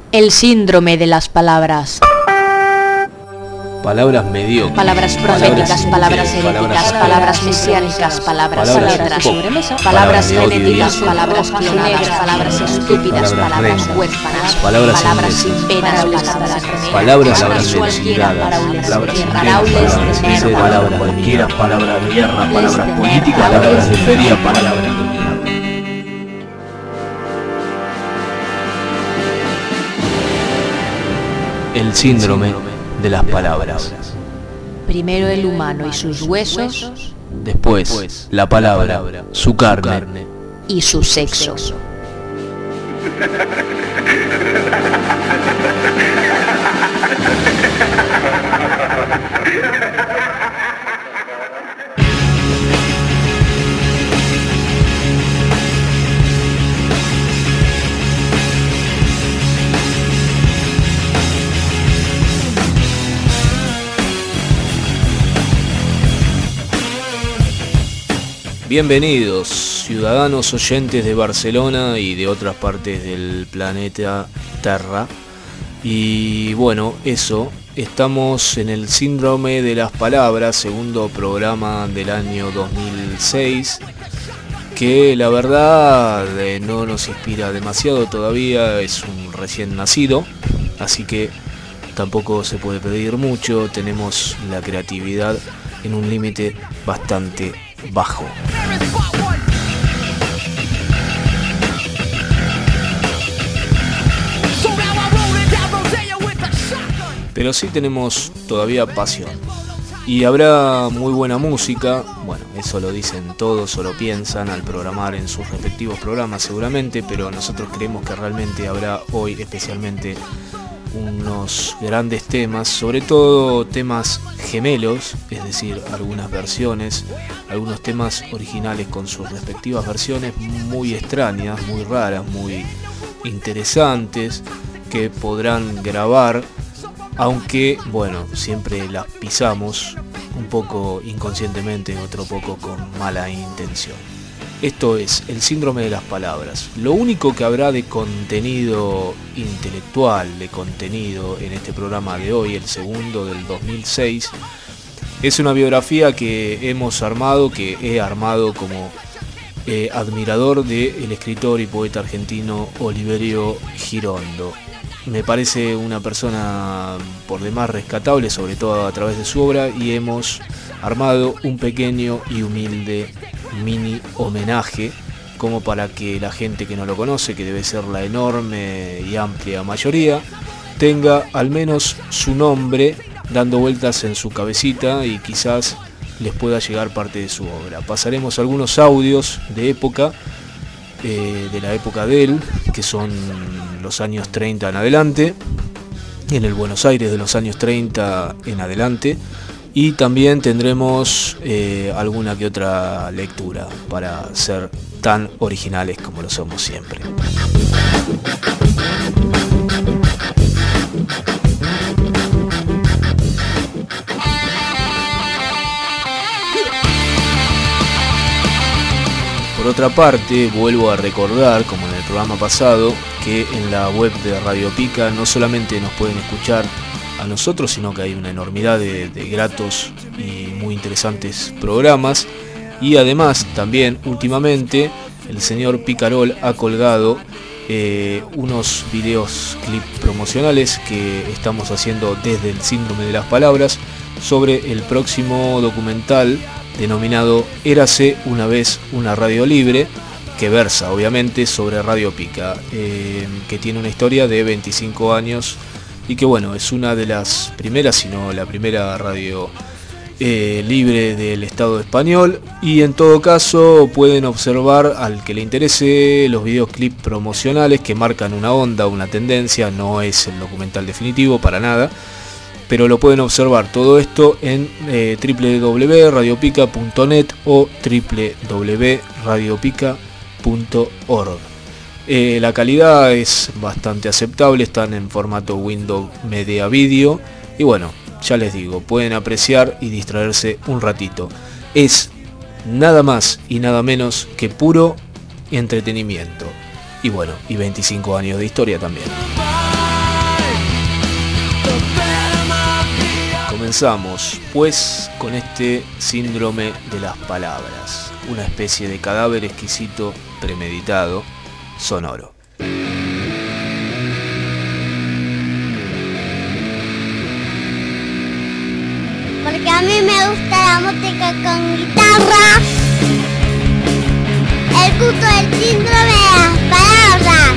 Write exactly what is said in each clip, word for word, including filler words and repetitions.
El síndrome de las palabras. Palabras mediocres. Palabras proféticas, palabras heréticas, palabras mesiánicas, palabras letras, palabras frenéticas, palabras clonadas, palabras estúpidas, palabras huérfanas, palabras sin penas, palabras censuradas, palabras palabras cualquiera, palabras de guerra, palabras políticas, palabras de feria, palabras de mierda. El síndrome de las palabras. Primero el humano y sus huesos, después la palabra, su carne y su sexo. Bienvenidos, ciudadanos oyentes de Barcelona y de otras partes del planeta Tierra. Y bueno, eso, estamos en el síndrome de las palabras, segundo programa del año dos mil seis, que la verdad eh, no nos inspira demasiado todavía, es un recién nacido, así que tampoco se puede pedir mucho, tenemos la creatividad en un límite bastante bajo. Pero sí tenemos todavía pasión. Y habrá muy buena música, bueno, eso lo dicen todos o lo piensan al programar en sus respectivos programas seguramente, pero nosotros creemos que realmente habrá hoy especialmente unos grandes temas, sobre todo temas gemelos, es decir, algunas versiones, algunos temas originales con sus respectivas versiones muy extrañas, muy raras, muy interesantes, que podrán grabar, aunque, bueno, siempre las pisamos un poco inconscientemente, otro poco con mala intención. Esto es el síndrome de las palabras. Lo único que habrá de contenido intelectual, de contenido en este programa de hoy, el segundo del dos mil seis, es una biografía que hemos armado, que he armado como eh, admirador del escritor y poeta argentino Oliverio Girondo. Me parece una persona por demás rescatable, sobre todo a través de su obra, y hemos armado un pequeño y humilde mini homenaje como para que la gente que no lo conoce, que debe ser la enorme y amplia mayoría, tenga al menos su nombre dando vueltas en su cabecita y quizás les pueda llegar parte de su obra. Pasaremos algunos audios de época, eh, de la época de él, que son los años treinta en adelante, en el Buenos Aires de los años treinta en adelante. Y también tendremos eh, alguna que otra lectura para ser tan originales como lo somos siempre. Por otra parte, vuelvo a recordar, como en el programa pasado, que en la web de Radio Pica no solamente nos pueden escuchar a nosotros, sino que hay una enormidad de, de gratos y muy interesantes programas, y además también últimamente el señor Picarol ha colgado eh, unos videos clip promocionales que estamos haciendo desde el síndrome de las palabras sobre el próximo documental denominado Érase una vez una radio libre, que versa obviamente sobre Radio Pica, eh, que tiene una historia de veinticinco años y que bueno, es una de las primeras, si no la primera radio eh, libre del Estado español, y en todo caso pueden observar, al que le interese, los videoclips promocionales que marcan una onda, una tendencia. No es el documental definitivo para nada, pero lo pueden observar todo esto en eh, doble u doble u doble u punto radio pica punto net o doble u doble u doble u punto radio pica punto org. Eh, la calidad es bastante aceptable, están en formato Windows Media Video y bueno, ya les digo, pueden apreciar y distraerse un ratito. Es nada más y nada menos que puro entretenimiento. Y bueno, y veinticinco años de historia también. comenzamos pues con este síndrome de las palabras, una especie de cadáver exquisito, premeditado, sonoro. Porque a mí me gusta la música con guitarra. El culto del síndrome de las palabras.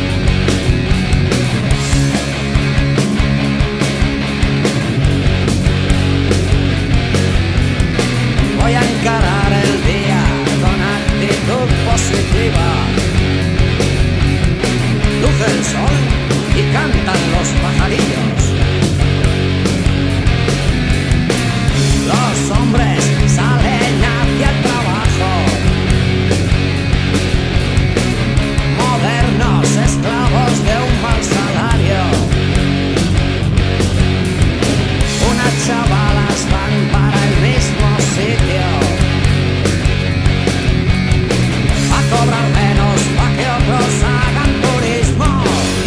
Voy a encarar el día con actitud positiva. Luce el sol y cantan los pajarillos. Los hombres salen hacia el trabajo. Modernos esclavos de un mal salario. Unas chavalas van para el mismo sitio a cobrar menos para que otros hagan turismo.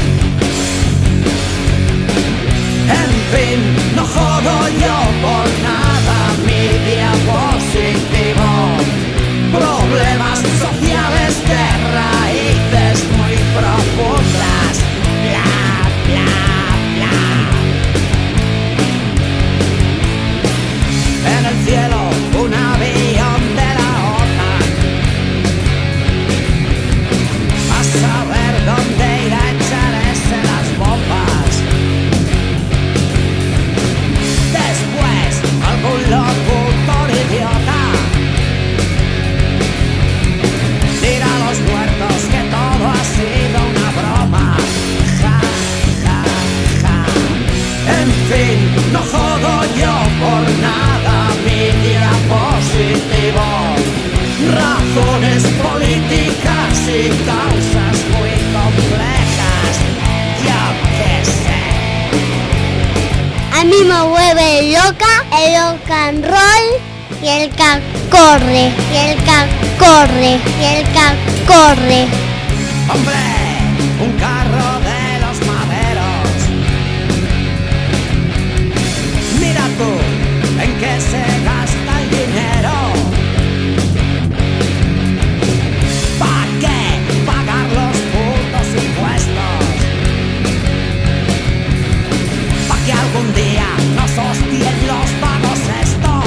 En fin, no jodo yo por nada mi día positivo. Problemas sociales de raíces muy profundas. Bla, bla, bla. En el cielo un avión de la OTAN. A saber dónde irá a echarse las bombas. Después algún locutor idiota dirá a los muertos que todo ha sido una broma. Ja, ja, ja. En fin, no jodo yo por nada mi día positivo. Razones políticas y causas muy complejas. Yo qué sé. A mí me vuelve loca el rock and roll y el que corre, y el que corre, y el que corre. Hombre, un carro de los maderos. Mira tú, en qué se gasta el dinero. ¿Pa' qué pagar los putos impuestos? ¿Pa' que algún día nos hostien los pagos esto?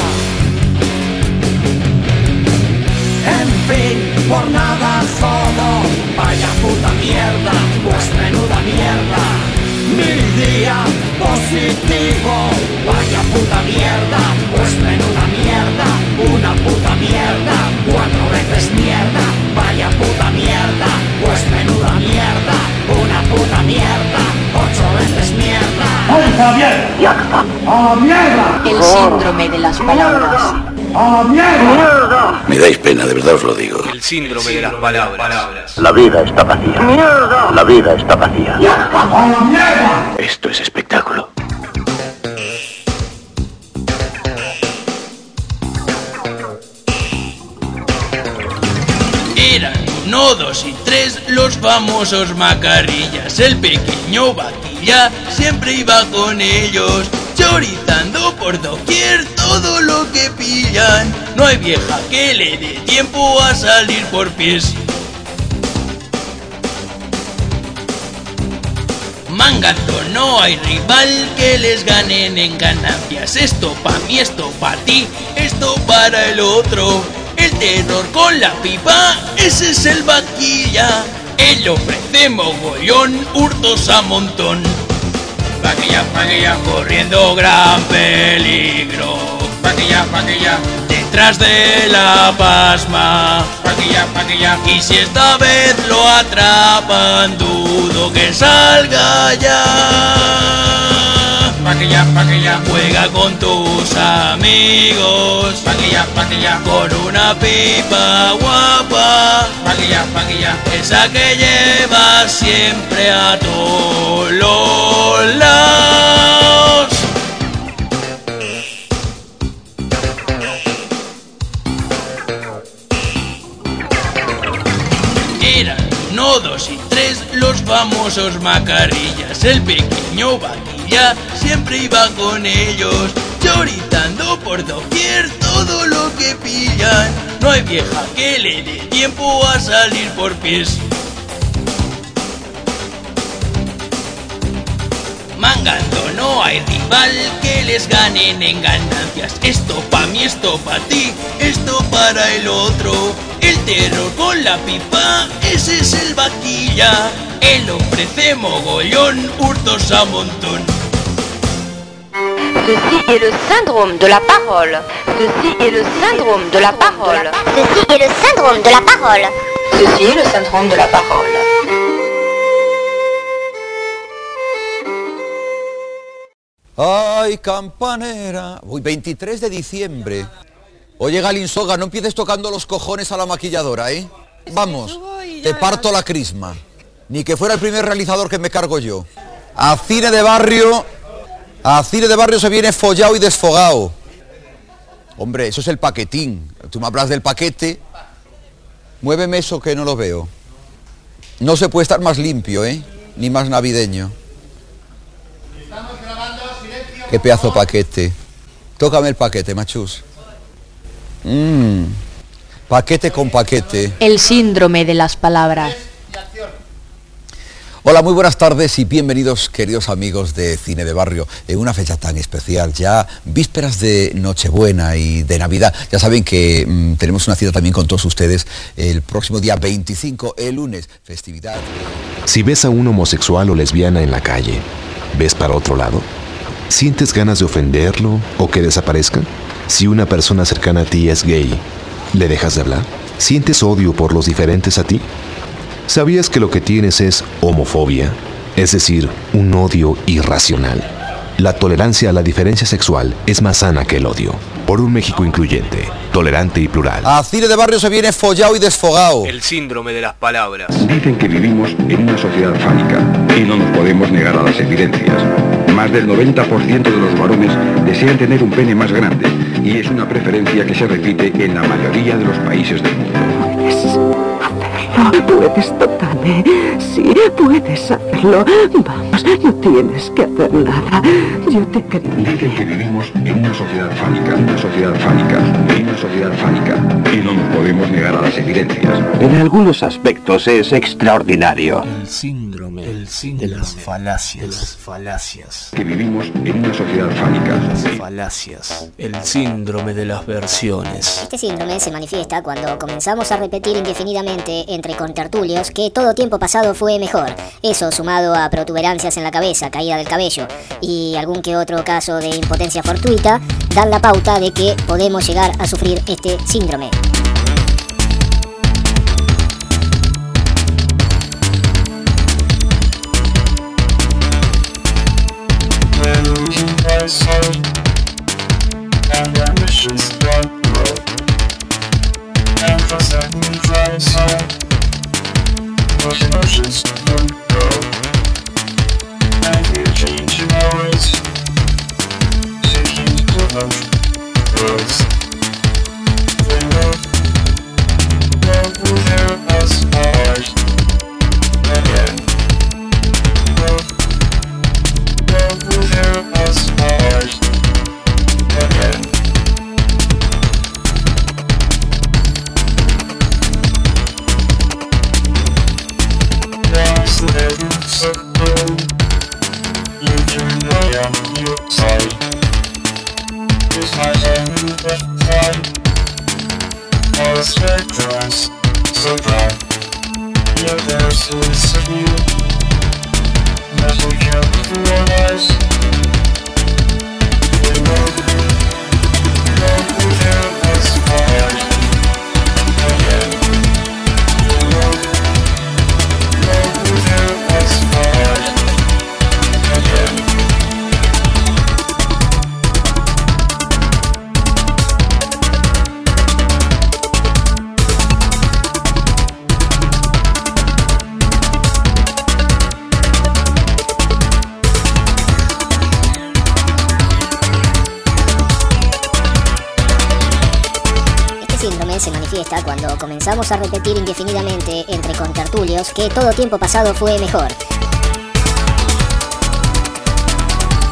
En fin, por nada jodo. Vaya puta mierda, pues menuda mierda. Mi día positivo. Vaya puta mierda, pues menuda mierda. Una puta mierda, cuatro veces mierda. Vaya puta mierda, pues menuda mierda. Una puta mierda, ocho veces mierda. ¡A la mierda! ¡A la mierda! El síndrome de las palabras. ¡A la mierda! Me dais pena, de verdad os lo digo. El síndrome de las palabras. La vida está vacía. ¡Mierda! La vida está vacía. ¡A la mierda! Esto es espectáculo. Eran uno, dos y tres los famosos macarrillas. El pequeño vaquilla siempre iba con ellos, chorizando por doquier todo lo que pillan. No hay vieja que le dé tiempo a salir por pies. Mangato, no hay rival que les ganen en ganancias. Esto pa' mí, esto pa' ti, esto para el otro. El terror con la pipa, ese es el vaquilla. Él ofrece mogollón, hurtos a montón. Vaquilla, vaquilla, corriendo gran peligro. Vaquilla, vaquilla, detrás de la pasma. Vaquilla, vaquilla, y si esta vez lo atrapan, dudo que salga ya. Vaquilla, vaquilla, juega con tus amigos. Vaquilla, vaquilla, con una pipa guapa. Vaquilla, vaquilla, esa que lleva siempre a todos los lados. Eran uno, dos y tres los famosos macarrillas. El pequeño vaquilla familia siempre iba con ellos, chorizando por doquier todo lo que pillan. No hay vieja que le dé tiempo a salir por pies. Mangando no hay rival que les ganen en ganancias. Esto pa' mí, esto pa' ti, esto para el otro. El terror con la pipa, ese es el vaquilla. Él ofrece mogollón, hurtos a montón. Ceci est le syndrome de la parole. Ceci est le syndrome de la parole. Ceci est le syndrome de la parole. Ceci est le syndrome de la parole. Ay, campanera. Uy, veintitrés de diciembre. Oye, Galinsoga, no empieces tocando los cojones a la maquilladora, ¿eh? Vamos, te parto la crisma. Ni que fuera el primer realizador que me cargo yo. A cine de barrio, a cine de barrio se viene follado y desfogado. Hombre, eso es el paquetín. Tú me hablas del paquete. Muéveme eso que no lo veo. No se puede estar más limpio, ¿eh? Ni más navideño. Qué pedazo paquete. Tócame el paquete, machus. Mmm. Paquete con paquete. El síndrome de las palabras. Hola, muy buenas tardes y bienvenidos, queridos amigos de Cine de Barrio, en una fecha tan especial, ya vísperas de Nochebuena y de Navidad. Ya saben que mmm, tenemos una cita también con todos ustedes el próximo día veinticinco, el lunes, festividad. Si ves a un homosexual o lesbiana en la calle, ¿ves para otro lado? ¿Sientes ganas de ofenderlo o que desaparezca? Si una persona cercana a ti es gay, ¿le dejas de hablar? ¿Sientes odio por los diferentes a ti? ¿Sabías que lo que tienes es homofobia? Es decir, un odio irracional. La tolerancia a la diferencia sexual es más sana que el odio. Por un México incluyente, tolerante y plural. A cine de barrio se viene follado y desfogado. El síndrome de las palabras. Dicen que vivimos en una sociedad fálica y no nos podemos negar a las evidencias. Más del noventa por ciento de los varones desean tener un pene más grande y es una preferencia que se repite en la mayoría de los países del mundo. Puedes, Totane. Sí, puedes hacerlo. Vamos, no tienes que hacer nada. Yo te creo. Dicen que vivimos en una sociedad fálica, una sociedad fálica, en una sociedad fálica, y no nos podemos negar a las evidencias. En algunos aspectos es extraordinario. El síndrome, el síndrome de las falacias, de las falacias. Que vivimos en una sociedad fálica. Las falacias, el síndrome de las versiones. Este síndrome se manifiesta cuando comenzamos a repetir indefinidamente entre contertulios que todo tiempo pasado fue mejor. Eso sumado a protuberancias en la cabeza, caída del cabello y algún que otro caso de impotencia fortuita dan la pauta de que podemos llegar a sufrir este síndrome. Those emotions don't go, and we're changing our ways, seeking to promote growth. They know love will hear us hard again. Love, love will hear us hard again. The heavens of gold, you turn away on your side. This night I knew that flight, all the spectrums so dry. Yet there's a list of you, that we can't realize. We know love will hear us hard again. Love, love will hear us hard again. Se manifiesta cuando comenzamos a repetir indefinidamente entre contertulios que todo tiempo pasado fue mejor.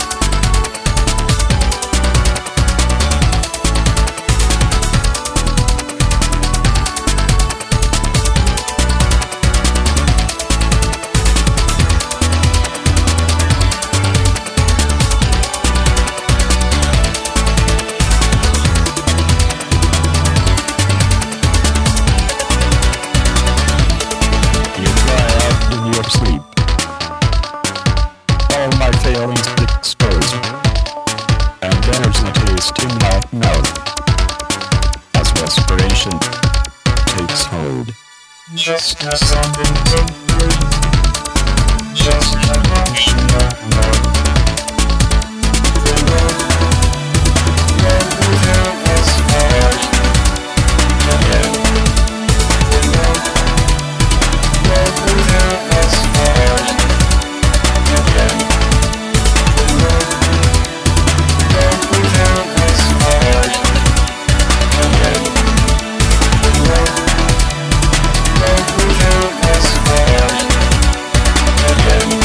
failings exposed, and there's the taste in my mouth as respiration takes hold. Just a something complete, just a motion of love. The love, love without us heart. Yeah. The love, love without us heart. Yeah. The love, love without us heart. Yeah. The love, love without us heart. Yeah.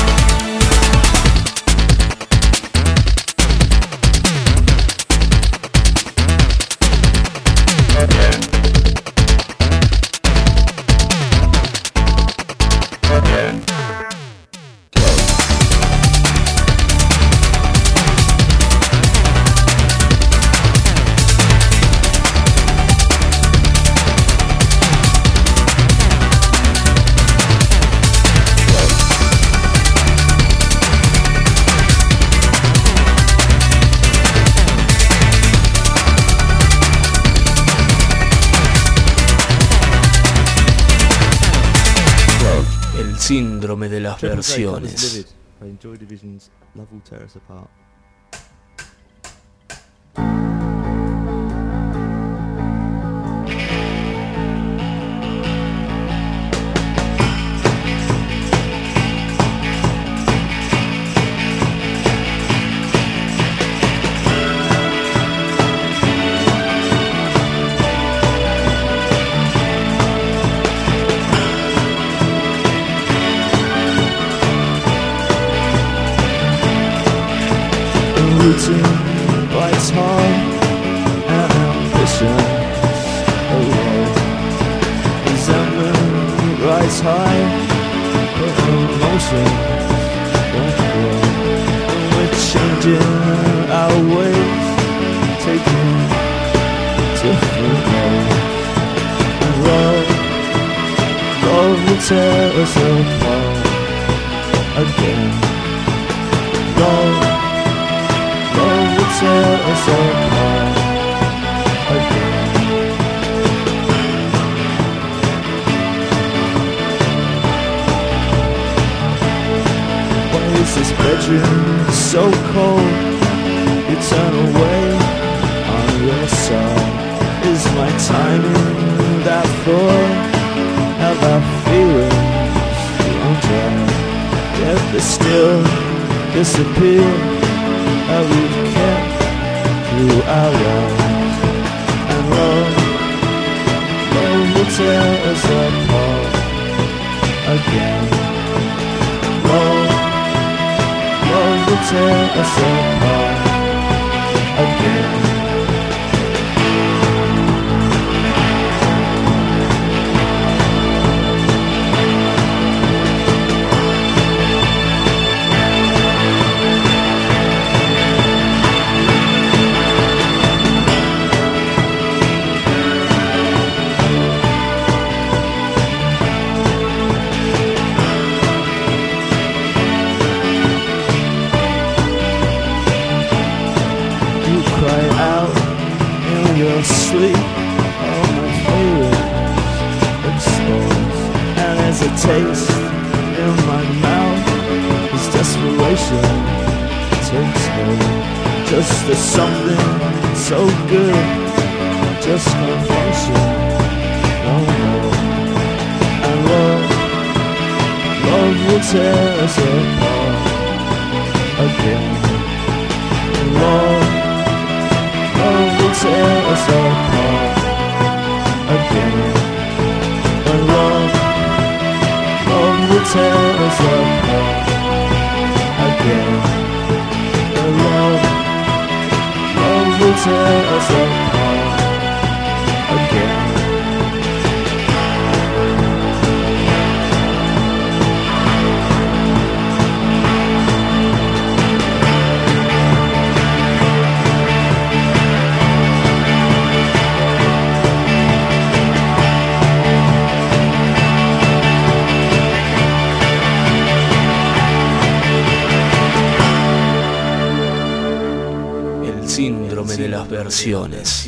El síndrome de las versiones. I enjoy Division's Love Will Tear Us Apart. Routine bites hard and ambition away. Resentment rise high, but emotion won't grow. And we're changing our ways, taking different roads. And love, love will tear us apart again. Love, love will tear us apart again. Why is this bedroom so cold? You turn away on your side. Is my timing that thought? Have our feelings run dry? Yet they still disappear. How we've kept through our lives. And love, love will tear us apart again. Love, love will tear us apart again. Sleep, all my feelings exposed, and as a taste in my mouth, this desperation takes hold. Just as something so good just can't function no more. And love, love will tear us apart again. And love, love will tear us apart again. And love, love will tear us apart again. And love, love will tear us apart again. síndrome de las versiones.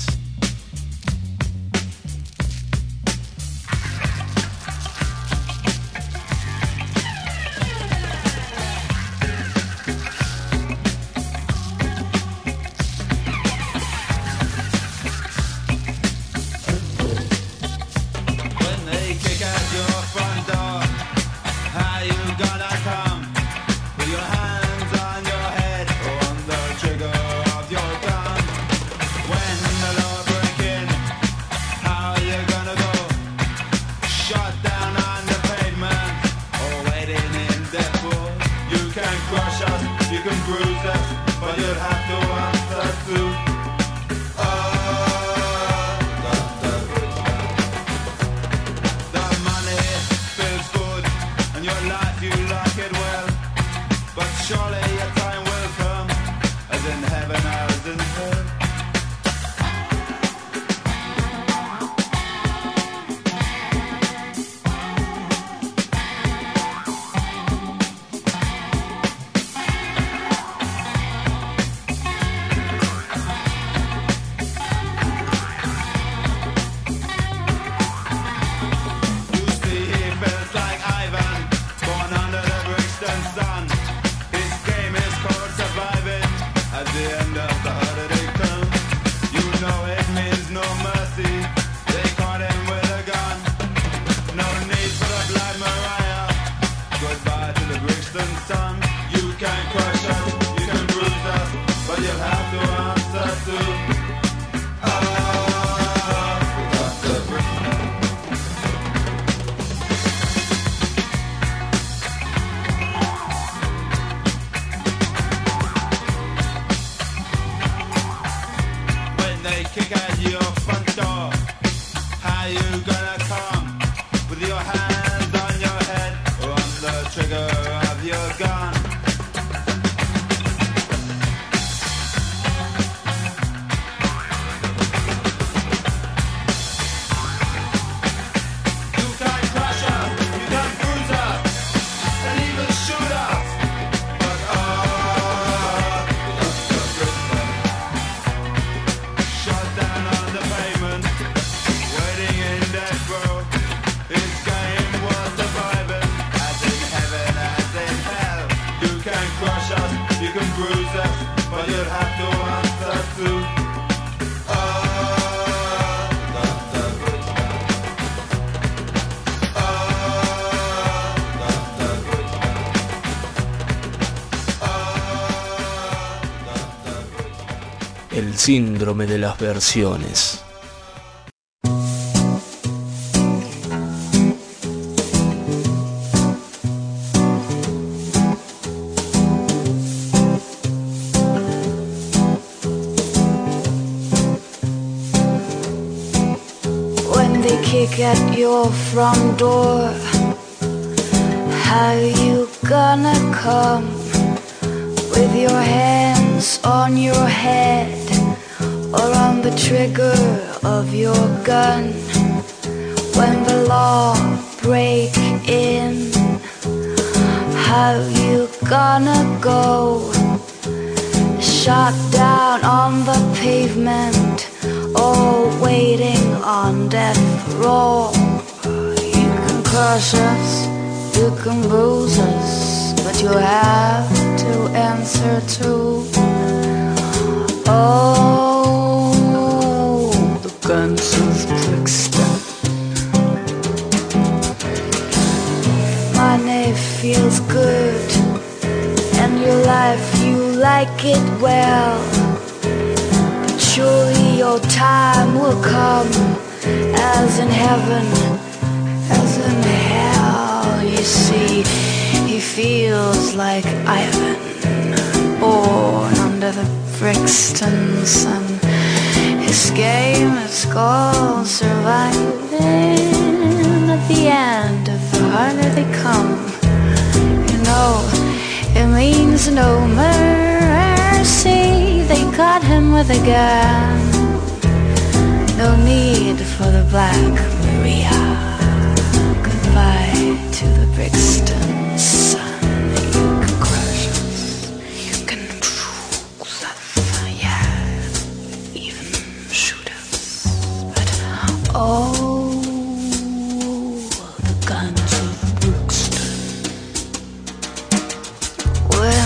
El síndrome de las versiones. When they kick at your front door, how you gonna come? With your hands on your head or on the trigger of your gun. When the law break in, how you gonna go? Shot down on the pavement or waiting on death row. You can crush us, you can bruise us, but you have to answer to. Oh, the guns of Brixton. Money feels good, and your life you like it well. But surely your time will come, as in heaven, as in hell. You see, he feels like Ivan, born under the Brixton sun. His game is called surviving. At the end of the harder they come, you know, it means no mercy. They caught him with a gun. No need for the Black Maria. Goodbye to the Brixton sun. You can crush us, you can bruise us, yeah.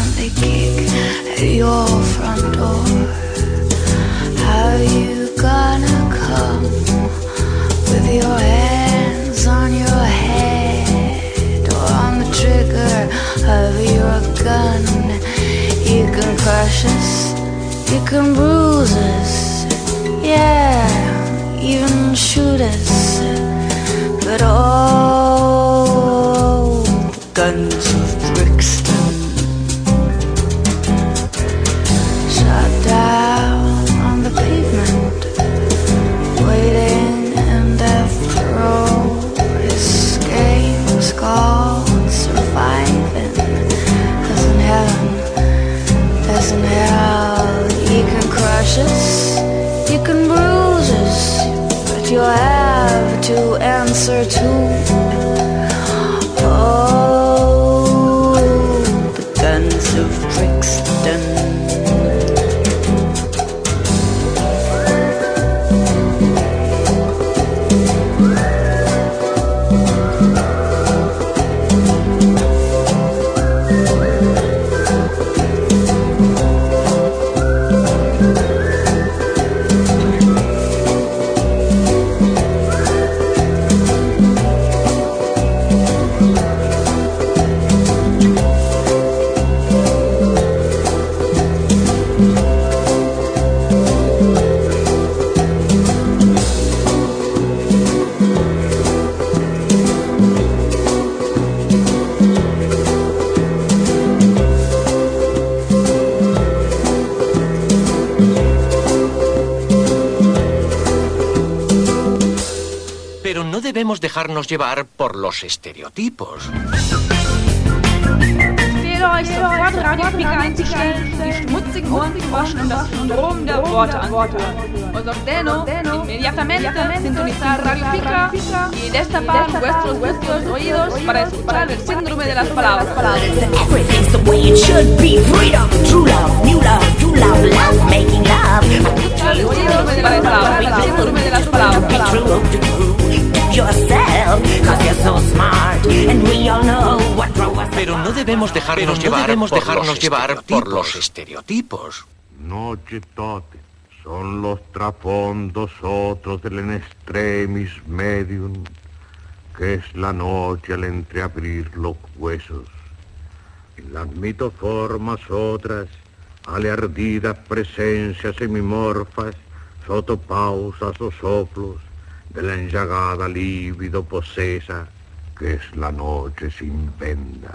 they kick at your front door. How you gonna come with your hands on your head or on the trigger of your gun? You can crush us, you can bruise us, yeah, even shoot us. But oh, guns of Brixton, shot down on the pavement, waiting in death row. This game is called surviving. As in heaven, as in hell, you can crush us, you can bruise us, but you'll have to answer to oh, the guns of Brixton. Debemos dejarnos llevar por los estereotipos. Wäre euch sofort Radiofika einzustellen, die schmutzigen Ohren zu waschen und das Syndrom der Worte anzuhören. Os ordeno inmediatamente sintonizar Radiofika y destapar vuestros vuestros oídos para escuchar el síndrome de las palabras. Everything's the way it should be. Freedom, true love, new love, true love, love, making love. El síndrome de las palabras, el síndrome de las palabras. Pero no debemos dejarnos no llevar, debemos por, dejarnos los llevar por los estereotipos. Noche tote son los trafondos otros del en extremis medium, que es la noche al entreabrir los huesos. En las mitoformas otras, aleardidas presencias semimorfas, sotopausas o soplos, de la enllagada lívido posesa, que es la noche sin vendas.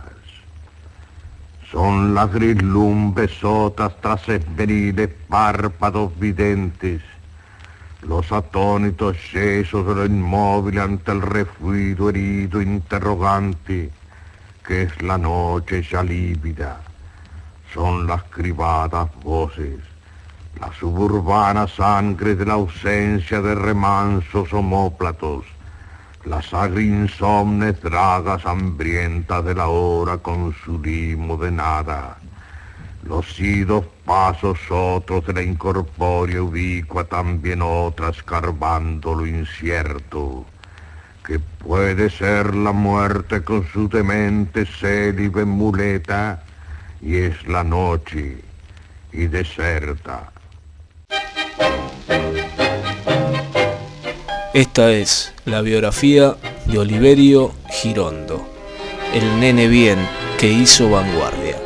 Son las grislumbres sotas tras esmeriles párpados videntes, los atónitos yesos de lo inmóvil ante el refugido herido interrogante, que es la noche ya lívida. Son las cribadas voces, la suburbana sangre de la ausencia de remansos homóplatos, las agrinsomnes dragas hambrientas de la hora con su limo de nada, los idos pasos otros de la incorpórea ubicua, también otras escarbando lo incierto, que puede ser la muerte con su demente célibe muleta, y es la noche y deserta. Esta es la biografía de Oliverio Girondo, el nene bien que hizo vanguardia.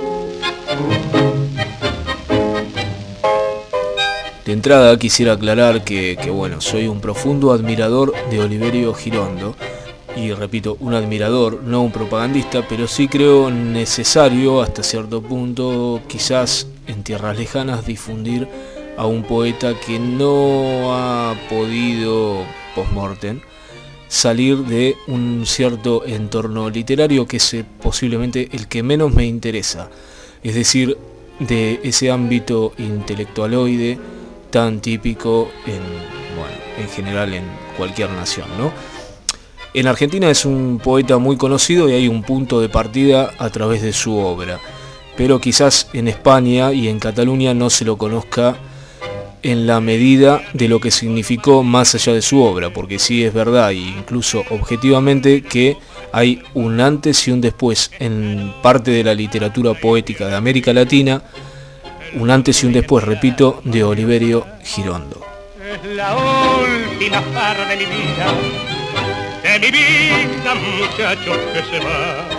De entrada quisiera aclarar que, que bueno, soy un profundo admirador de Oliverio Girondo, y repito, un admirador, no un propagandista, pero sí creo necesario hasta cierto punto, quizás en tierras lejanas, difundir a un poeta que no ha podido, post-mortem, salir de un cierto entorno literario que es posiblemente el que menos me interesa, es decir, de ese ámbito intelectualoide tan típico en, bueno, en general en cualquier nación, ¿no? En Argentina es un poeta muy conocido y hay un punto de partida a través de su obra, pero quizás en España y en Cataluña no se lo conozca en la medida de lo que significó más allá de su obra, porque sí es verdad, e incluso objetivamente, que hay un antes y un después en parte de la literatura poética de América Latina, un antes y un después, repito, de Oliverio Girondo. Es la última parte de mi vida, de mi vida, muchacho que se va.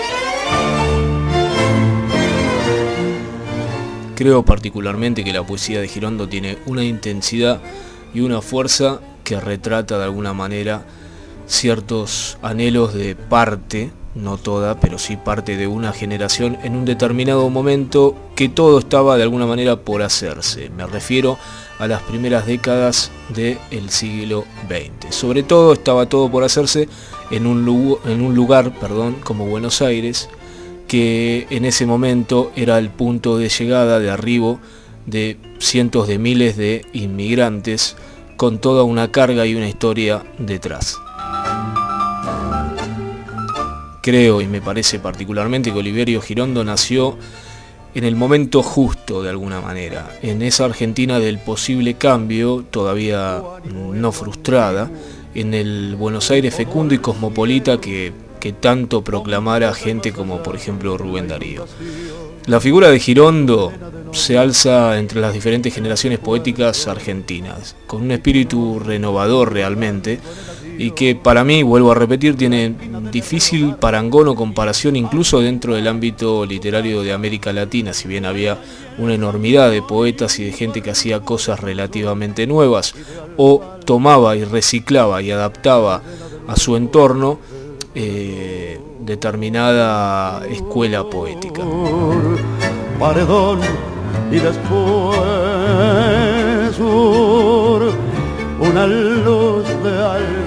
Creo particularmente que la poesía de Girondo tiene una intensidad y una fuerza que retrata de alguna manera ciertos anhelos de parte, no toda, pero sí parte de una generación en un determinado momento que todo estaba de alguna manera por hacerse. Me refiero a las primeras décadas del siglo veinte. Sobre todo estaba todo por hacerse en un lugar, en un lugar perdón, como Buenos Aires, que en ese momento era el punto de llegada, de arribo de cientos de miles de inmigrantes con toda una carga y una historia detrás. Creo y me parece particularmente que Oliverio Girondo nació en el momento justo de alguna manera, en esa Argentina del posible cambio, todavía no frustrada, en el Buenos Aires fecundo y cosmopolita que, que tanto proclamara gente como por ejemplo Rubén Darío. La figura de Girondo se alza entre las diferentes generaciones poéticas argentinas, con un espíritu renovador realmente, y que para mí, vuelvo a repetir, tiene difícil parangón o comparación incluso dentro del ámbito literario de América Latina, si bien había una enormidad de poetas y de gente que hacía cosas relativamente nuevas, o tomaba y reciclaba y adaptaba a su entorno eh, determinada escuela poética. Paredón y después sur, una luz de almacén.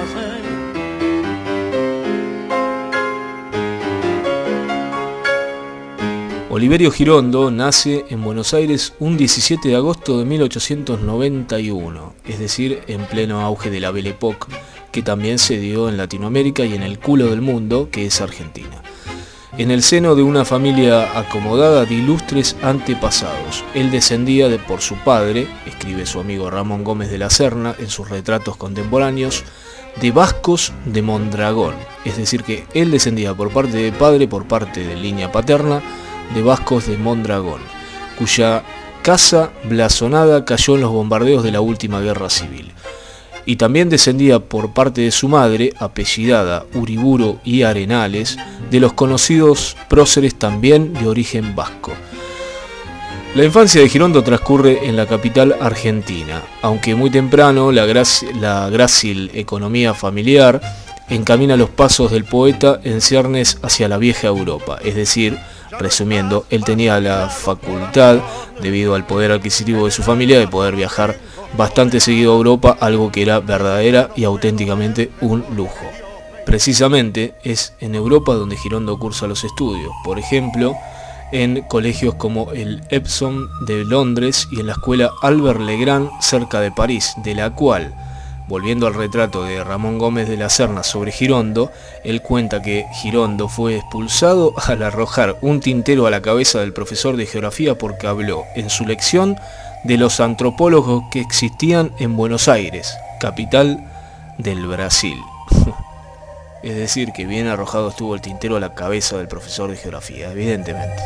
Oliverio Girondo nace en Buenos Aires un diecisiete de agosto de mil ochocientos noventa y uno, es decir, en pleno auge de la Belle Époque, que también se dio en Latinoamérica y en el culo del mundo, que es Argentina. En el seno de una familia acomodada de ilustres antepasados. Él descendía de por su padre, escribe su amigo Ramón Gómez de la Serna en sus retratos contemporáneos, de vascos de Mondragón. Es decir, que él descendía por parte de padre, por parte de línea paterna, de vascos de Mondragón, cuya casa blasonada cayó en los bombardeos de la última guerra civil. Y también descendía por parte de su madre, apellidada Uriburu y Arenales, de los conocidos próceres también de origen vasco. La infancia de Girondo transcurre en la capital argentina, aunque muy temprano la, graci- la grácil economía familiar encamina los pasos del poeta en ciernes hacia la vieja Europa, es decir, resumiendo, él tenía la facultad, debido al poder adquisitivo de su familia, de poder viajar bastante seguido a Europa, algo que era verdadera y auténticamente un lujo. Precisamente es en Europa donde Girondo cursa los estudios, por ejemplo, en colegios como el Epsom de Londres y en la escuela Albert Legrand cerca de París, de la cual, volviendo al retrato de Ramón Gómez de la Serna sobre Girondo, él cuenta que Girondo fue expulsado al arrojar un tintero a la cabeza del profesor de geografía porque habló en su lección de los antropólogos que existían en Buenos Aires, capital del Brasil. Es decir, que bien arrojado estuvo el tintero a la cabeza del profesor de geografía, evidentemente.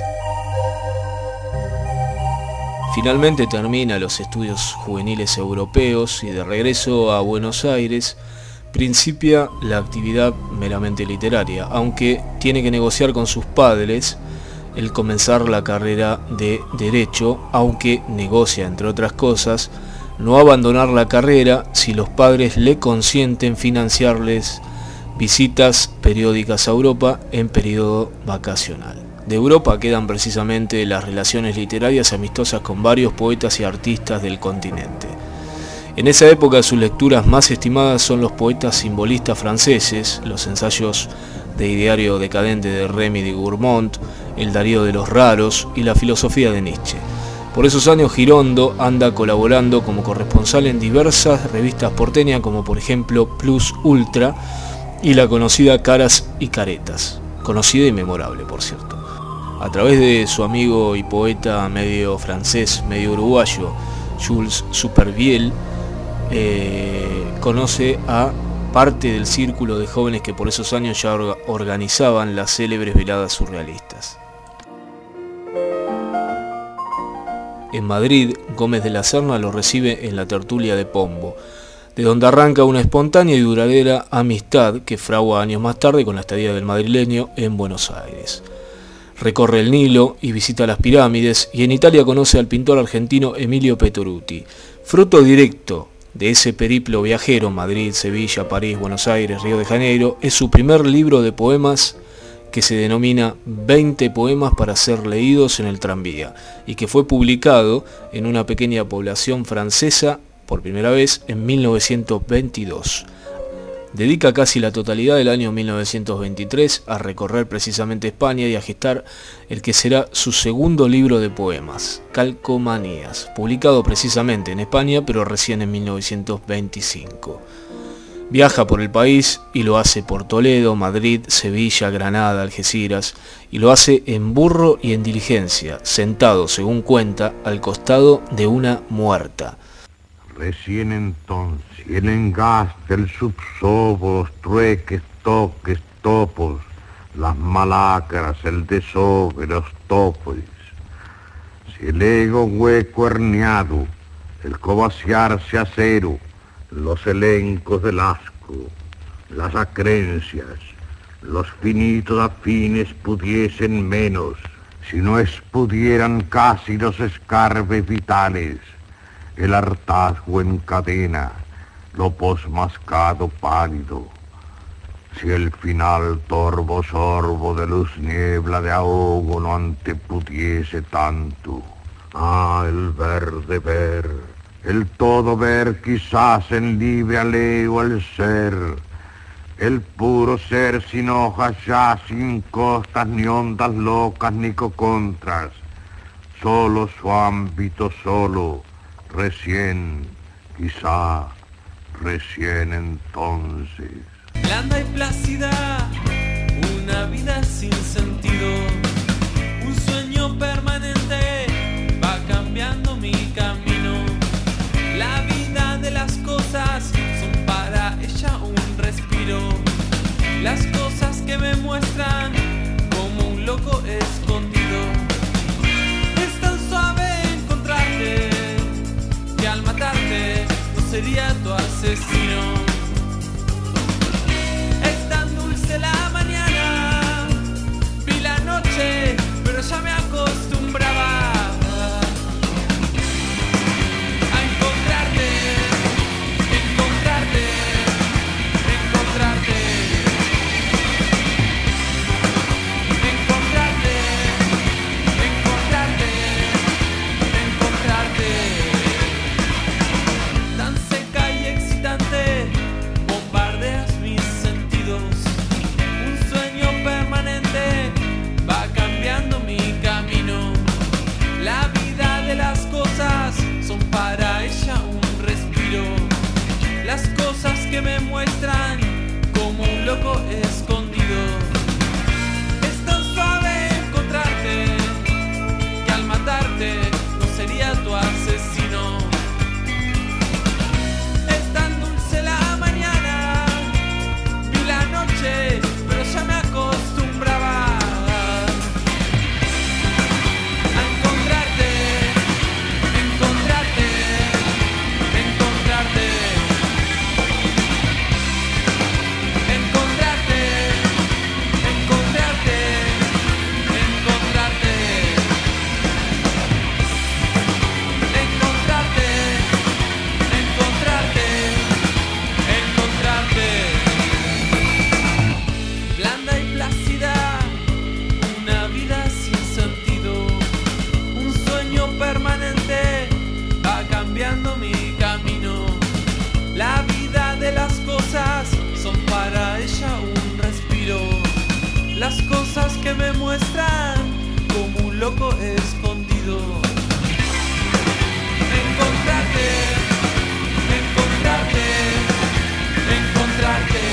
Finalmente termina los estudios juveniles europeos y de regreso a Buenos Aires principia la actividad meramente literaria, aunque tiene que negociar con sus padres el comenzar la carrera de Derecho, aunque negocia, entre otras cosas, no abandonar la carrera si los padres le consienten financiarles visitas periódicas a Europa en periodo vacacional. De Europa quedan precisamente las relaciones literarias amistosas con varios poetas y artistas del continente. En esa época sus lecturas más estimadas son los poetas simbolistas franceses, los ensayos de Ideario decadente de Remy de Gourmont, el Darío de los raros y la filosofía de Nietzsche. Por esos años Girondo anda colaborando como corresponsal en diversas revistas porteñas como por ejemplo Plus Ultra y la conocida Caras y Caretas, conocida y memorable por cierto. A través de su amigo y poeta medio francés, medio uruguayo, Jules Supervielle, eh, conoce a parte del círculo de jóvenes que por esos años ya orga- organizaban las célebres veladas surrealistas. En Madrid, Gómez de la Serna lo recibe en la tertulia de Pombo, de donde arranca una espontánea y duradera amistad que fragua años más tarde con la estadía del madrileño en Buenos Aires. Recorre el Nilo y visita las pirámides, y en Italia conoce al pintor argentino Emilio Petoruti. Fruto directo de ese periplo viajero, Madrid, Sevilla, París, Buenos Aires, Río de Janeiro, es su primer libro de poemas que se denomina veinte poemas para ser leídos en el tranvía, y que fue publicado en una pequeña población francesa por primera vez en mil novecientos veintidós. Dedica casi la totalidad del año mil novecientos veintitrés a recorrer precisamente España y a gestar el que será su segundo libro de poemas, Calcomanías, publicado precisamente en España, pero recién en mil novecientos veinticinco. Viaja por el país y lo hace por Toledo, Madrid, Sevilla, Granada, Algeciras, y lo hace en burro y en diligencia, sentado, según cuenta, al costado de una muerta. Recién entonces, el engaste, el subsobo, los trueques, toques, topos, las malacras, el desove, los topos. Si el ego hueco herniado, el covaciarse acero, los elencos del asco, las acrencias, los finitos afines pudiesen menos, si no expudieran casi los escarbes vitales, el hartazgo en cadena, lo posmascado pálido, si el final torvo sorbo de luz niebla de ahogo no antepudiese tanto. Ah, el verde ver, el todo ver quizás en libre aleo al ser, el puro ser sin hojas ya, sin costas ni ondas locas ni cocontras, solo su ámbito solo, recién, quizá, recién entonces. Blanda y plácida, una vida sin sentido, un sueño permanente, va cambiando mi camino. La vida de las cosas son para ella un respiro. Las cosas que me muestran como un loco escondido. Es tan suave encontrarte que al matarte no sería tu asesino. Es tan dulce la mañana, vi la noche, pero ya me acostumbraba. Que me muestran como un loco escondido. Es tan suave encontrarte que al matarte no sería tu asesino. Es tan dulce la mañana, vi la noche, pero ya me acostumbraba. Las cosas que me muestran como un loco escondido. Encontrarte, encontrarte, encontrarte,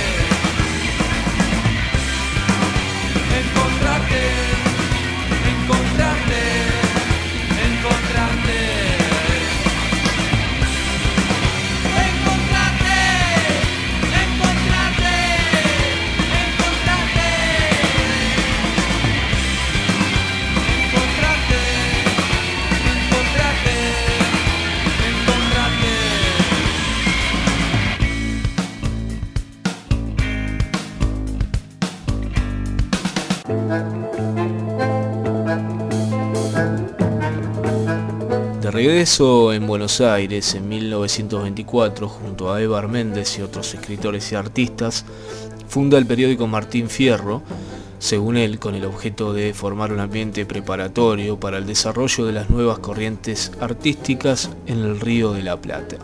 encontrarte, encontrarte, encontrarte. Encontrarte, encontrarte. regreso en Buenos Aires en mil novecientos veinticuatro, junto a Evar Méndez y otros escritores y artistas, funda el periódico Martín Fierro, según él, con el objeto de formar un ambiente preparatorio para el desarrollo de las nuevas corrientes artísticas en el Río de la Plata.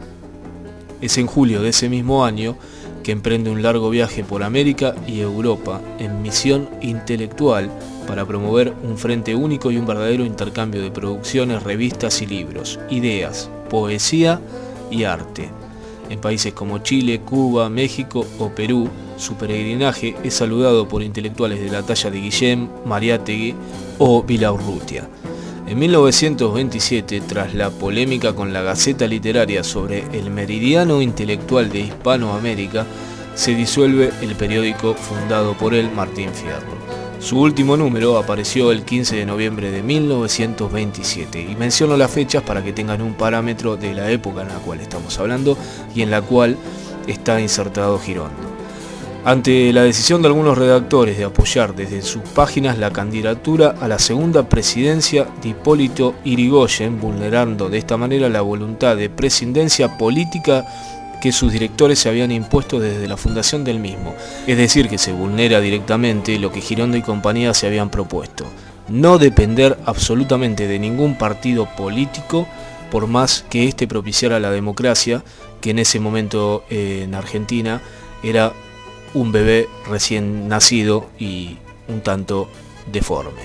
Es en julio de ese mismo año que emprende un largo viaje por América y Europa en misión intelectual para promover un frente único y un verdadero intercambio de producciones, revistas y libros, ideas, poesía y arte. En países como Chile, Cuba, México o Perú, su peregrinaje es saludado por intelectuales de la talla de Guillem, Mariátegui o Villaurrutia. En mil novecientos veintisiete, tras la polémica con la Gaceta Literaria sobre el meridiano intelectual de Hispanoamérica, se disuelve el periódico fundado por él, Martín Fierro. Su último número apareció el quince de noviembre de mil novecientos veintisiete y menciono las fechas para que tengan un parámetro de la época en la cual estamos hablando y en la cual está insertado Girondo. Ante la decisión de algunos redactores de apoyar desde sus páginas la candidatura a la segunda presidencia de Hipólito Yrigoyen, vulnerando de esta manera la voluntad de prescindencia política que sus directores se habían impuesto desde la fundación del mismo, es decir, que se vulnera directamente lo que Girondo y compañía se habían propuesto, no depender absolutamente de ningún partido político, por más que éste propiciara la democracia, que en ese momento eh, en Argentina era un bebé recién nacido y un tanto deforme.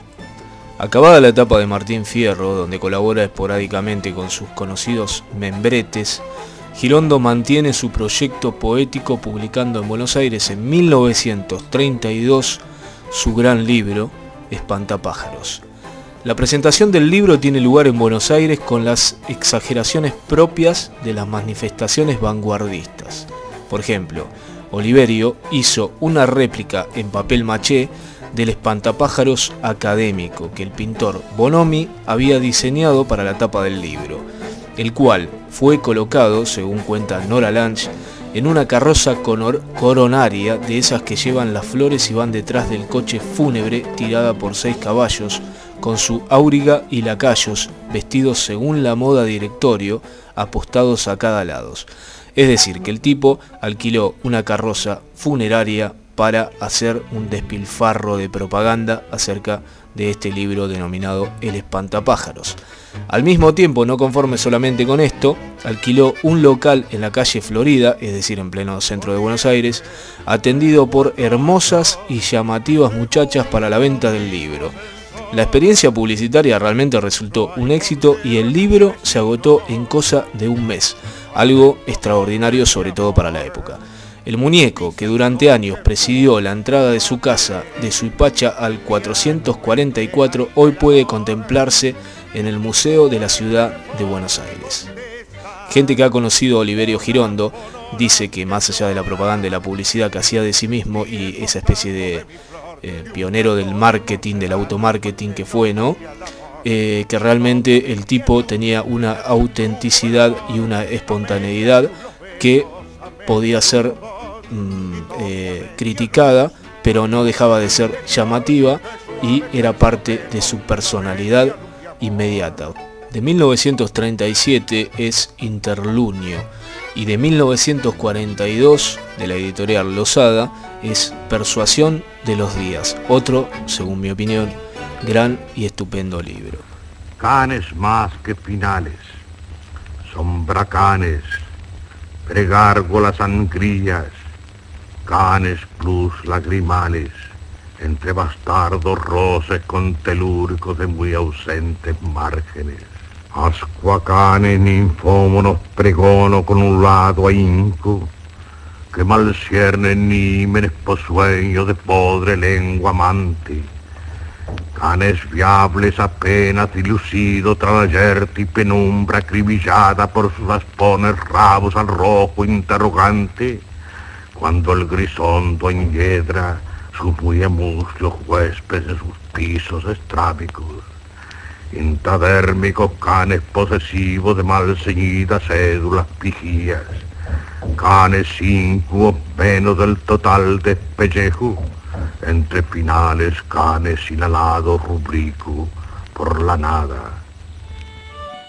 Acabada la etapa de Martín Fierro, donde colabora esporádicamente con sus conocidos membretes, Girondo mantiene su proyecto poético publicando en Buenos Aires en mil novecientos treinta y dos su gran libro, Espantapájaros. La presentación del libro tiene lugar en Buenos Aires con las exageraciones propias de las manifestaciones vanguardistas. Por ejemplo, Oliverio hizo una réplica en papel maché del espantapájaros académico que el pintor Bonomi había diseñado para la tapa del libro, el cual fue colocado, según cuenta Nora Lange, en una carroza coronaria de esas que llevan las flores y van detrás del coche fúnebre tirada por seis caballos, con su auriga y lacayos, vestidos según la moda directorio, apostados a cada lado. Es decir, que el tipo alquiló una carroza funeraria para hacer un despilfarro de propaganda acerca de este libro denominado El Espantapájaros. Al mismo tiempo, no conforme solamente con esto, alquiló un local en la calle Florida, es decir, en pleno centro de Buenos Aires, atendido por hermosas y llamativas muchachas para la venta del libro. La experiencia publicitaria realmente resultó un éxito y el libro se agotó en cosa de un mes, algo extraordinario sobre todo para la época. El muñeco, que durante años presidió la entrada de su casa de Suipacha al cuatrocientos cuarenta y cuatro, hoy puede contemplarse en el Museo de la Ciudad de Buenos Aires. Gente que ha conocido a Oliverio Girondo dice que más allá de la propaganda y la publicidad que hacía de sí mismo y esa especie de eh, pionero del marketing, del automarketing que fue, ¿no? Eh, que realmente el tipo tenía una autenticidad y una espontaneidad que podía ser mm, eh, criticada, pero no dejaba de ser llamativa y era parte de su personalidad inmediata. De mil novecientos treinta y siete es Interlunio y de mil novecientos cuarenta y dos, de la editorial Losada, es Persuasión de los días, otro, según mi opinión, gran y estupendo libro. Canes más que finales, sombracanes, pregárgolas angrillas, canes plus lagrimales, entre bastardos roces con telúricos de muy ausentes márgenes. Ascuacanes ninfómonos pregono con un lado ahínco, que mal ciernen nímenes posueños de podre lengua amante. Canes viables apenas dilucido tras la yerta y penumbra acribillada por sus aspones rabos al rojo interrogante, cuando el grisondo enhiedra sus muy emustios huéspedes en sus pisos estrábicos. Intradérmicos canes posesivos de mal ceñidas cédulas vigías, canes incubos menos del total despellejo, entre finales canes inhalados rubrico por la nada.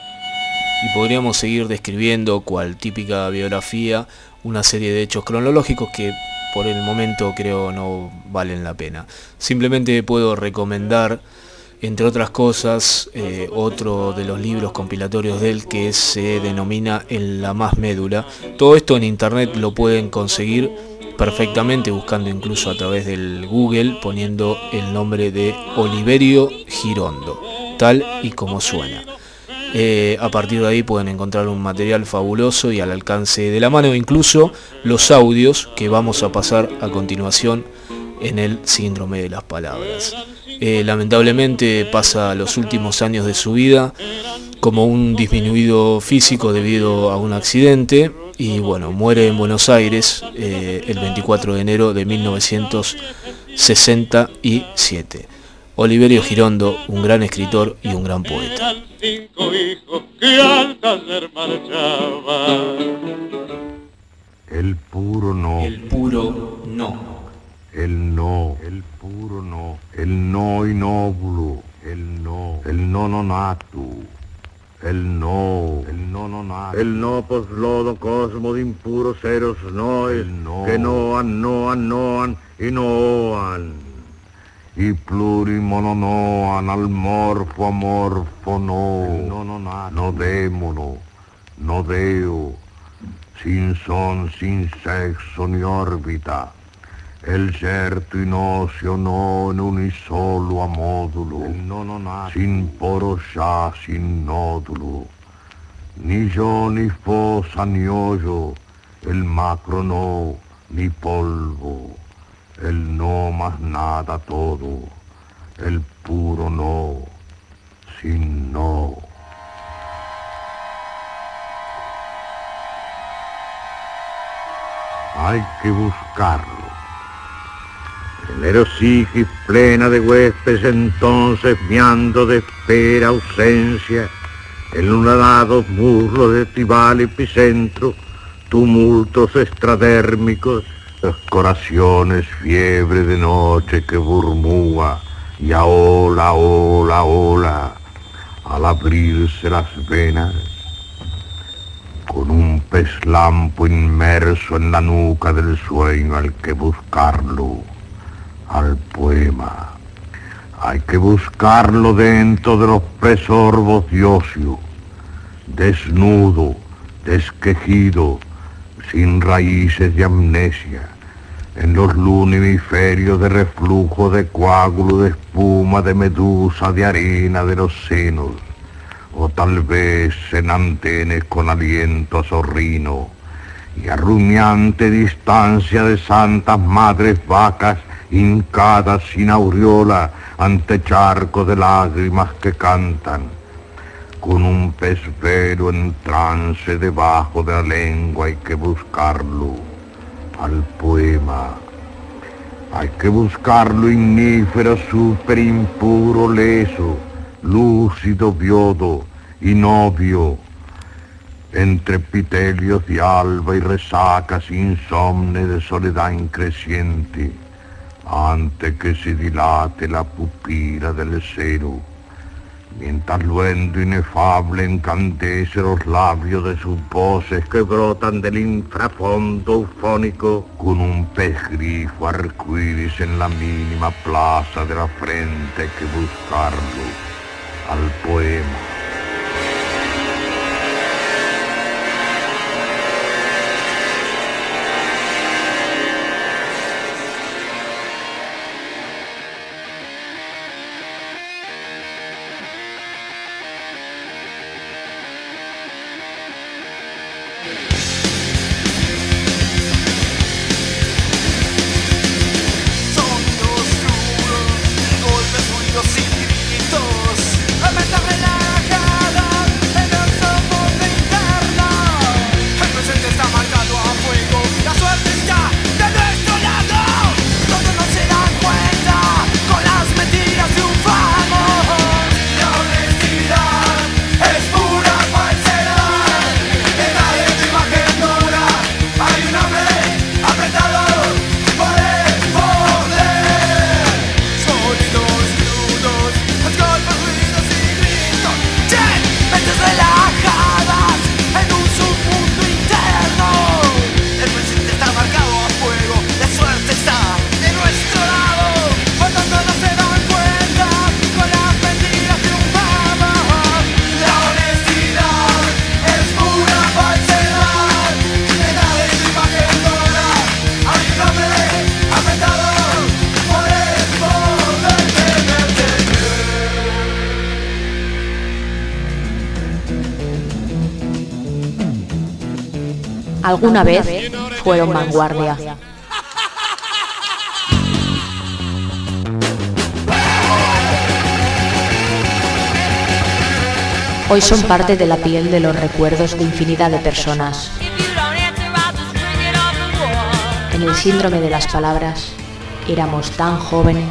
y podríamos seguir describiendo, cual típica biografía, una serie de hechos cronológicos que por el momento creo no valen la pena. Simplemente puedo recomendar, entre otras cosas, eh, otro de los libros compilatorios de él que se denomina En la más médula. Todo esto en internet lo pueden conseguir perfectamente, buscando incluso a través del Google, poniendo el nombre de Oliverio Girondo, tal y como suena. Eh, a partir de ahí pueden encontrar un material fabuloso y al alcance de la mano, incluso los audios que vamos a pasar a continuación en el Síndrome de las Palabras. Eh, lamentablemente pasa los últimos años de su vida como un disminuido físico debido a un accidente y bueno, muere en Buenos Aires eh, el veinticuatro de enero de mil novecientos sesenta y siete. Oliverio Girondo, un gran escritor y un gran poeta. Cinco hijos que al taller marchaban. El puro no. El puro no. El no. El puro no. El no inóvulo. El no. El no nonatu. El no. El no nonatu. El no poslodo cosmo de impuros ceros noes. No. Que noan, noan, noan y noan. Y plurimononoan al morfo amorfo no. No, no, no, no démono, no deo, sin son, sin sexo ni órbita. El certo inocio no en unisolo a módulo. No, no, no, sin poro ya, sin nódulo. Ni yo, ni fosa, ni hoyo. El macro no, ni polvo. El no más nada todo, el puro no, sin no. Hay que buscarlo. El erosigis plena de huéspedes entonces miando de espera ausencia, en lunadados muslos de Tibal epicentro, tumultos extradérmicos, corazones, fiebre de noche que burmúa, y a ola, ola, ola, al abrirse las venas, con un pez lampo inmerso en la nuca del sueño, hay que buscarlo, al poema. Hay que buscarlo dentro de los presorbos de ocio, desnudo, desquejido, sin raíces de amnesia, en los lunimiferios de reflujo, de coágulo, de espuma, de medusa, de arena, de los senos, o tal vez en antenes con aliento azorrino, y a rumiante distancia de santas madres vacas, hincadas sin aureola, ante charcos de lágrimas que cantan, con un pez velo en trance debajo de la lengua. Hay que buscarlo, al poema. Hay que buscarlo ignífero, súper impuro, leso, lúcido, biodo, inobvio, entre epitelios de alba y resacas insomne de soledad increciente, antes que se dilate la pupila del cero, mientras luendo inefable encandece los labios de sus voces que brotan del infrafondo eufónico, con un pez grifo arcoíris en la mínima plaza de la frente. Hay que buscarlo, al poema. Es pura falsedad, es la alguna vez fueron vanguardia. Hoy son parte de la piel de los recuerdos de infinidad de personas. En el síndrome de las palabras, éramos tan jóvenes.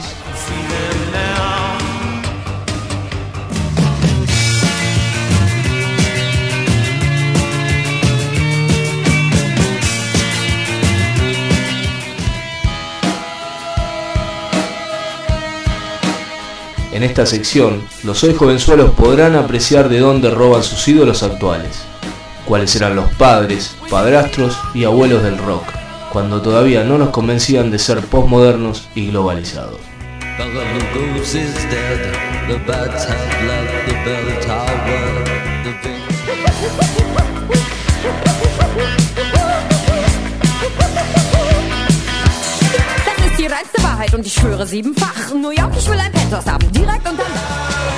En esta sección, los hoy jovenzuelos podrán apreciar de dónde roban sus ídolos actuales, cuáles eran los padres, padrastros y abuelos del rock, cuando todavía no nos convencían de ser postmodernos y globalizados. Die reinste Wahrheit und ich schwöre siebenfach. New York, ich will ein Penthouse haben, direkt unter Dach.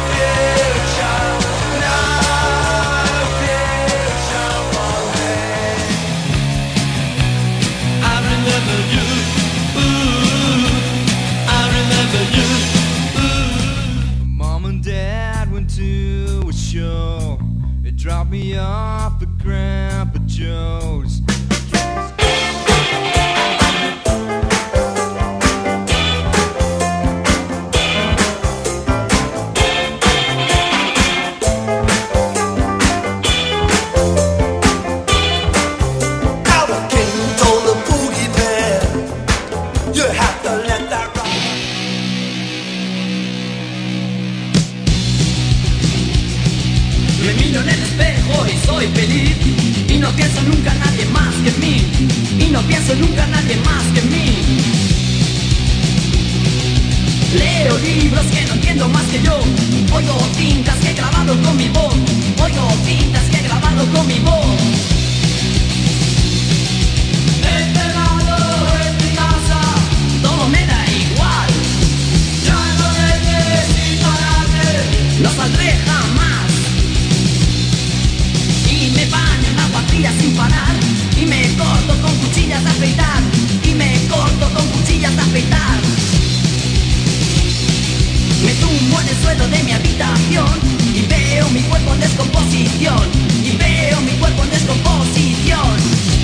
Mom and Dad went to a show. It dropped me off at Grandpa Joe's. Me miro en el espejo y soy feliz. Y no pienso nunca en nadie más que en mí. Y no pienso nunca en nadie más que en mí. Leo libros que no entiendo más que yo. Oigo tintas que he grabado con mi voz. Oigo tintas que he grabado con mi voz. Enterrado en mi casa, todo me da igual. Ya no necesito a nadie, no saldré jamás. Y me baño en agua fría sin parar. Y me corto con cuchillas de afeitar. Y me corto con cuchillas de afeitar. Me tumbo en el suelo de mi habitación y veo mi cuerpo en descomposición. Y veo mi cuerpo en descomposición.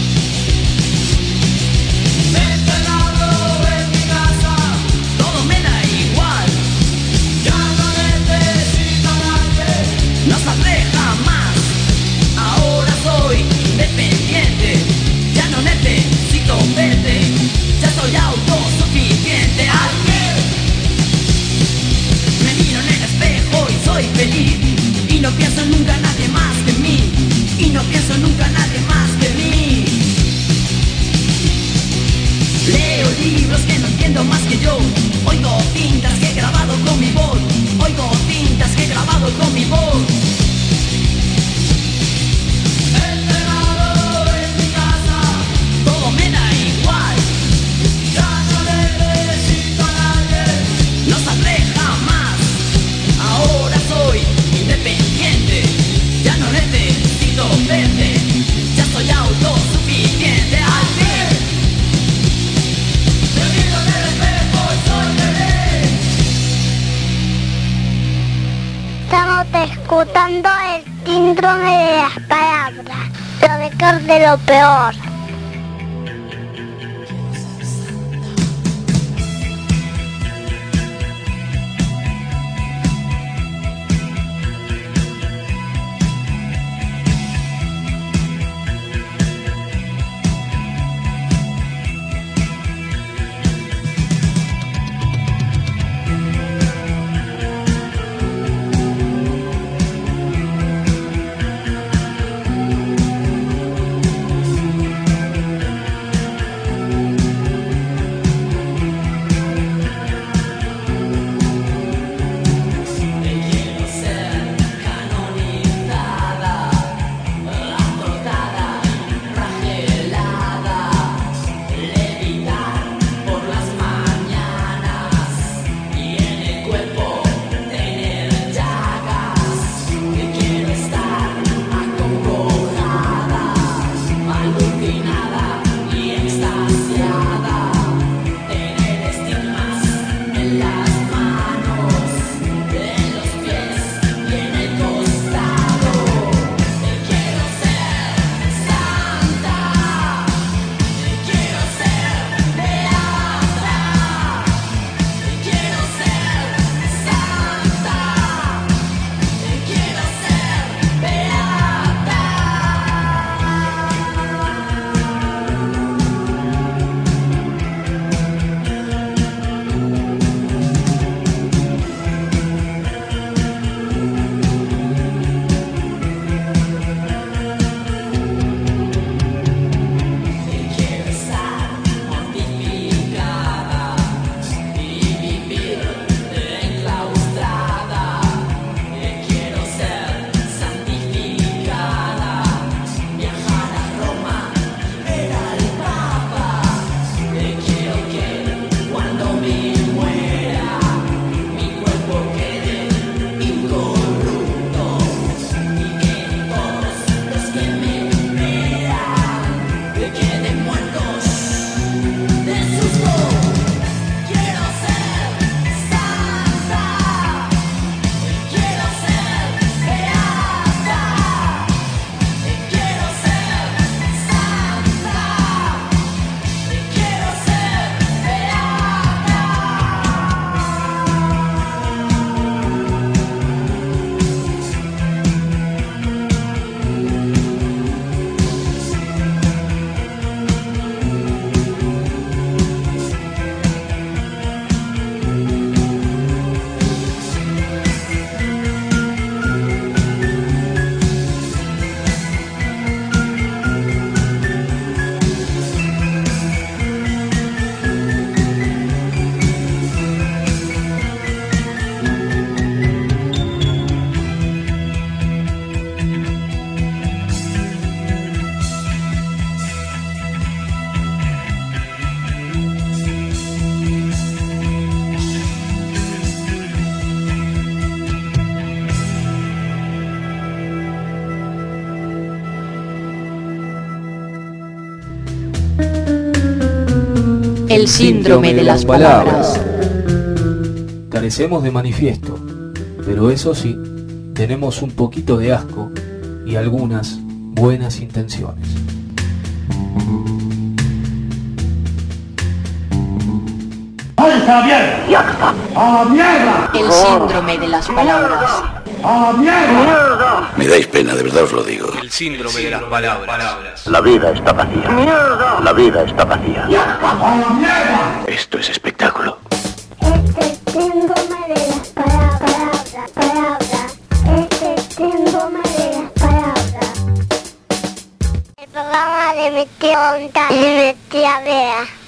Enterrado en mi casa, todo me da igual. Ya no necesito a nadie, no saldré jamás. Ahora soy independiente, ya no necesito verte. Ya soy autosuficiente. Ayer me miro en el espejo y soy feliz. Y no pienso nunca en nadie más que en mí. Y no pienso nunca en nadie más que en mí. Leo libros que no entiendo más que yo. Oigo tintas que he grabado con mi voz. Oigo tintas que he grabado con mi voz. Enterrado en mi casa, todo me da igual. Ya no necesito a nadie, no saldré jamás. Ahora soy independiente, ya no necesito verte. Ya soy autosuficiente. Al fin me miro en el espejo y soy feliz. Estamos escuchando el síndrome de las palabras, lo mejor de lo peor. El síndrome de las palabras. Carecemos de manifiesto, pero eso sí, tenemos un poquito de asco y algunas buenas intenciones. ¡A la mierda! ¡A la mierda! El síndrome de las palabras. ¡A la mierda! Me dais pena, de verdad os lo digo. El síndrome de las palabras. La vida está vacía. ¡Mierda! La vida está vacía. ¡A la mierda! Esto es espectáculo. Este síndrome de las palabras, palabras. Este síndrome de las palabras. El programa de mi tía Onta y mi tía Bea.